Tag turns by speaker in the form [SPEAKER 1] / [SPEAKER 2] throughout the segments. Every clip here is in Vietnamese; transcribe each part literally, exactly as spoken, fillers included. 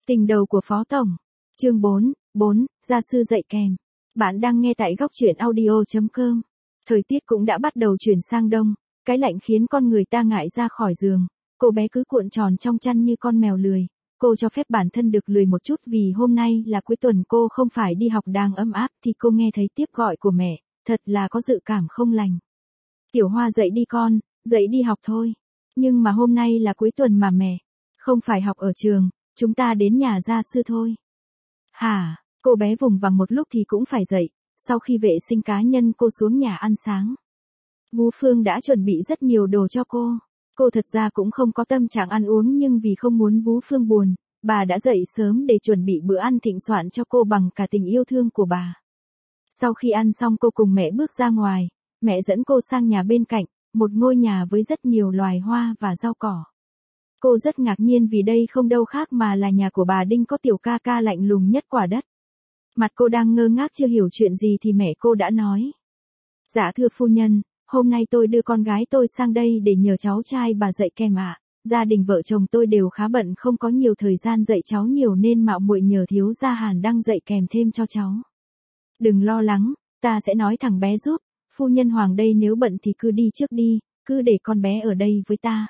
[SPEAKER 1] Tình đầu của Phó Tổng. Chương bốn, bốn, gia sư dạy kèm. Bạn đang nghe tại góc truyện audio chấm com. Thời tiết cũng đã bắt đầu chuyển sang đông, cái lạnh khiến con người ta ngại ra khỏi giường. Cô bé cứ cuộn tròn trong chăn như con mèo lười. Cô cho phép bản thân được lười một chút vì hôm nay là cuối tuần cô không phải đi học đang ấm áp thì cô nghe thấy tiếp gọi của mẹ, thật là có dự cảm không lành. Tiểu Hoa dậy đi con, dậy đi học thôi. Nhưng mà hôm nay là cuối tuần mà mẹ, không phải học ở trường, chúng ta đến nhà gia sư thôi. Hả, cô bé vùng vằng một lúc thì cũng phải dậy, sau khi vệ sinh cá nhân cô xuống nhà ăn sáng. Vũ Phương đã chuẩn bị rất nhiều đồ cho cô. Cô thật ra cũng không có tâm trạng ăn uống nhưng vì không muốn Vũ Phương buồn, bà đã dậy sớm để chuẩn bị bữa ăn thịnh soạn cho cô bằng cả tình yêu thương của bà. Sau khi ăn xong cô cùng mẹ bước ra ngoài, mẹ dẫn cô sang nhà bên cạnh, một ngôi nhà với rất nhiều loài hoa và rau cỏ. Cô rất ngạc nhiên vì đây không đâu khác mà là nhà của bà Đinh có tiểu ca ca lạnh lùng nhất quả đất. Mặt cô đang ngơ ngác chưa hiểu chuyện gì thì mẹ cô đã nói. Dạ thưa phu nhân, hôm nay tôi đưa con gái tôi sang đây để nhờ cháu trai bà dạy kèm ạ. Gia đình vợ chồng tôi đều khá bận không có nhiều thời gian dạy cháu nhiều nên mạo muội nhờ thiếu gia Hàn Đăng dạy kèm thêm cho cháu. Đừng lo lắng, ta sẽ nói thằng bé giúp, phu nhân Hoàng đây nếu bận thì cứ đi trước đi, cứ để con bé ở đây với ta.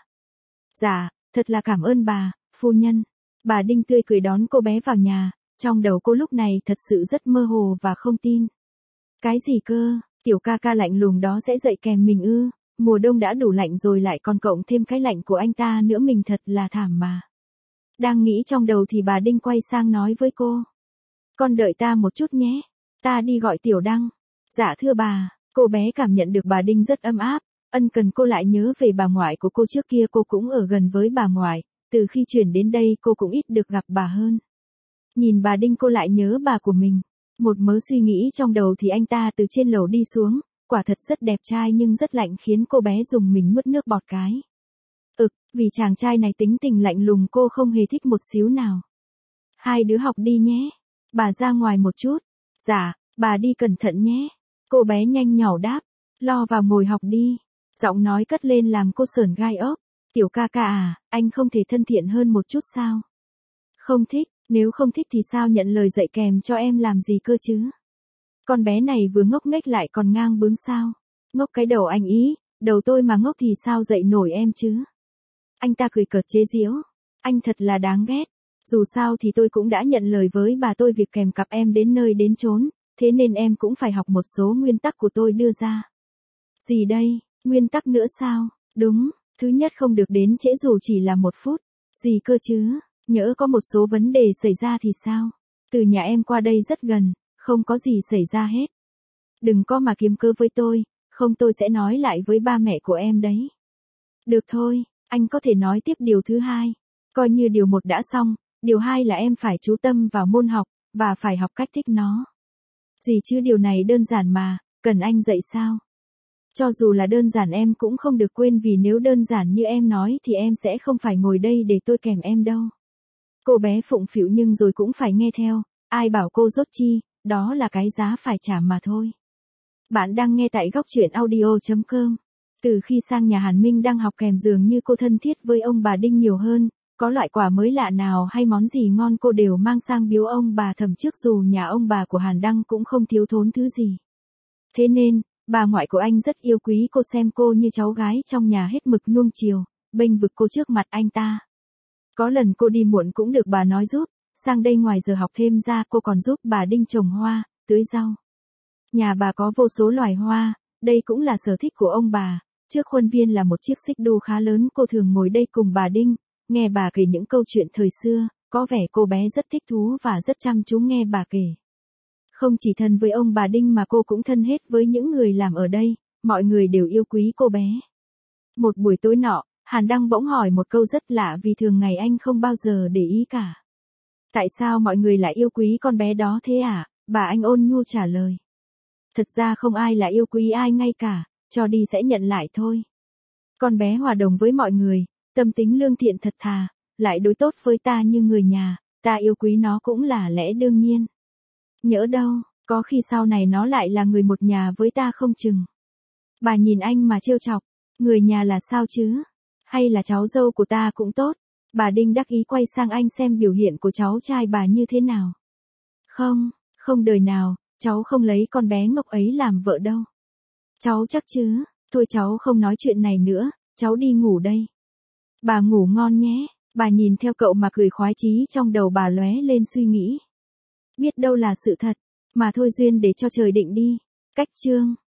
[SPEAKER 1] Dạ, thật là cảm ơn bà, phu nhân. Bà Đinh tươi cười đón cô bé vào nhà, trong đầu cô lúc này thật sự rất mơ hồ và không tin. Cái gì cơ, tiểu ca ca lạnh lùng đó sẽ dạy kèm mình ư? Mùa đông đã đủ lạnh rồi lại còn cộng thêm cái lạnh của anh ta nữa, mình thật là thảm mà. Đang nghĩ trong đầu thì bà Đinh quay sang nói với cô. Con đợi ta một chút nhé, ta đi gọi Tiểu Đăng. Dạ thưa bà, cô bé cảm nhận được bà Đinh rất ấm áp, ân cần. Cô lại nhớ về bà ngoại của cô, trước kia cô cũng ở gần với bà ngoại, từ khi chuyển đến đây cô cũng ít được gặp bà hơn. Nhìn bà Đinh cô lại nhớ bà của mình. Một mớ suy nghĩ trong đầu thì anh ta từ trên lầu đi xuống, quả thật rất đẹp trai nhưng rất lạnh khiến cô bé dùng mình nuốt nước bọt cái. Ực, vì chàng trai này tính tình lạnh lùng cô không hề thích một xíu nào. Hai đứa học đi nhé. Bà ra ngoài một chút. Dạ, bà đi cẩn thận nhé. Cô bé nhanh nhảu đáp. Lo vào ngồi học đi. Giọng nói cất lên làm cô sởn gai ốc. Tiểu ca ca à, anh không thể thân thiện hơn một chút sao? Không thích, nếu không thích thì sao nhận lời dạy kèm cho em làm gì cơ chứ? Con bé này vừa ngốc nghếch lại còn ngang bướng sao? Ngốc cái đầu anh ý, đầu tôi mà ngốc thì sao dạy nổi em chứ? Anh ta cười cợt chế giễu. Anh thật là đáng ghét. Dù sao thì tôi cũng đã nhận lời với bà tôi việc kèm cặp em đến nơi đến chốn, thế nên em cũng phải học một số nguyên tắc của tôi đưa ra. Gì đây, nguyên tắc nữa sao? Đúng, thứ nhất không được đến trễ dù chỉ là một phút. Gì cơ chứ, nhỡ có một số vấn đề xảy ra thì sao? Từ nhà em qua đây rất gần, không có gì xảy ra hết. Đừng có mà kiếm cớ với tôi, không tôi sẽ nói lại với ba mẹ của em đấy. Được thôi, anh có thể nói tiếp điều thứ hai. Coi như điều một đã xong, điều hai là em phải chú tâm vào môn học, và phải học cách thích nó. Gì chứ điều này đơn giản mà, cần anh dạy sao? Cho dù là đơn giản em cũng không được quên vì nếu đơn giản như em nói thì em sẽ không phải ngồi đây để tôi kèm em đâu. Cô bé phụng phịu nhưng rồi cũng phải nghe theo, ai bảo cô dốt chi, đó là cái giá phải trả mà thôi. Bạn đang nghe tại góc truyện audio chấm com. Từ khi sang nhà Hàn Minh đang học kèm dường như cô thân thiết với ông bà Đinh nhiều hơn, có loại quả mới lạ nào hay món gì ngon cô đều mang sang biếu ông bà thầm trước dù nhà ông bà của Hàn Đăng cũng không thiếu thốn thứ gì. Thế nên, bà ngoại của anh rất yêu quý cô, xem cô như cháu gái trong nhà hết mực nuông chiều, bênh vực cô trước mặt anh ta. Có lần cô đi muộn cũng được bà nói giúp, sang đây ngoài giờ học thêm ra cô còn giúp bà Đinh trồng hoa, tưới rau. Nhà bà có vô số loài hoa, đây cũng là sở thích của ông bà. Trước khuôn viên là một chiếc xích đu khá lớn, cô thường ngồi đây cùng bà Đinh, nghe bà kể những câu chuyện thời xưa, có vẻ cô bé rất thích thú và rất chăm chú nghe bà kể. Không chỉ thân với ông bà Đinh mà cô cũng thân hết với những người làm ở đây, mọi người đều yêu quý cô bé. Một buổi tối nọ, Hàn Đăng bỗng hỏi một câu rất lạ vì thường ngày anh không bao giờ để ý cả. Tại sao mọi người lại yêu quý con bé đó thế à? Bà anh ôn nhu trả lời. Thật ra không ai là yêu quý ai ngay cả, cho đi sẽ nhận lại thôi. Con bé hòa đồng với mọi người, tâm tính lương thiện thật thà, lại đối tốt với ta như người nhà, ta yêu quý nó cũng là lẽ đương nhiên. Nhỡ đâu, có khi sau này nó lại là người một nhà với ta không chừng. Bà nhìn anh mà trêu chọc, người nhà là sao chứ? Hay là cháu dâu của ta cũng tốt, Bà Đinh đắc ý quay sang anh xem biểu hiện của cháu trai bà như thế nào. Không, không đời nào, cháu không lấy con bé ngốc ấy làm vợ đâu. Cháu chắc chứ, thôi cháu không nói chuyện này nữa, cháu đi ngủ đây. Bà ngủ ngon nhé, bà nhìn theo cậu mà cười khoái chí trong đầu bà lóe lên suy nghĩ. Biết đâu là sự thật, mà thôi duyên để cho trời định đi. Cách chương